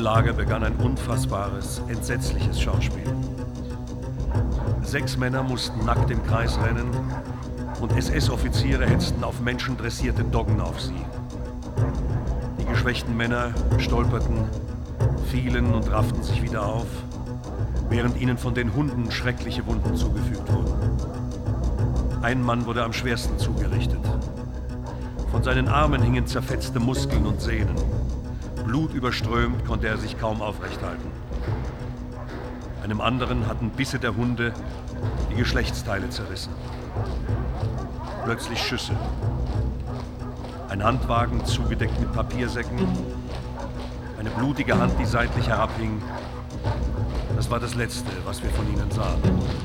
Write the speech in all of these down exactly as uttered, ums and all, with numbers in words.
Lager begann ein unfassbares, entsetzliches Schauspiel. Sechs Männer mussten nackt im Kreis rennen und S S-Offiziere hetzten auf menschendressierte Doggen auf sie. Die geschwächten Männer stolperten, fielen und rafften sich wieder auf, während ihnen von den Hunden schreckliche Wunden zugefügt wurden. Ein Mann wurde am schwersten zugerichtet. Von seinen Armen hingen zerfetzte Muskeln und Sehnen. Blutüberströmt konnte er sich kaum aufrecht halten. Einem anderen hatten Bisse der Hunde die Geschlechtsteile zerrissen. Plötzlich Schüsse. Ein Handwagen zugedeckt mit Papiersäcken. Eine blutige Hand, die seitlich herabhing. Das war das Letzte, was wir von ihnen sahen.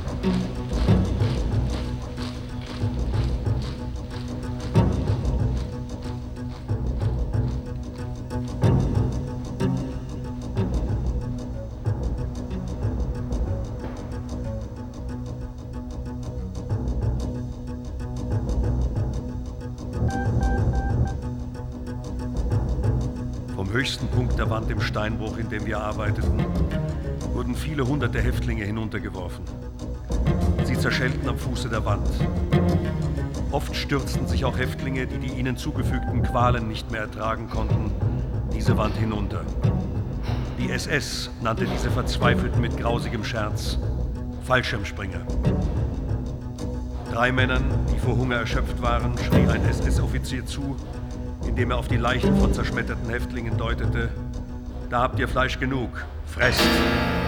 Vom höchsten Punkt der Wand im Steinbruch, in dem wir arbeiteten, wurden viele hunderte Häftlinge hinuntergeworfen. Sie zerschellten am Fuße der Wand. Oft stürzten sich auch Häftlinge, die die ihnen zugefügten Qualen nicht mehr ertragen konnten, diese Wand hinunter. Die S S nannte diese Verzweifelten mit grausigem Scherz Fallschirmspringer. Drei Männern, die vor Hunger erschöpft waren, schrie ein S S-Offizier zu, indem er auf die Leichen von zerschmetterten Häftlingen deutete: Da habt ihr Fleisch genug, fresst!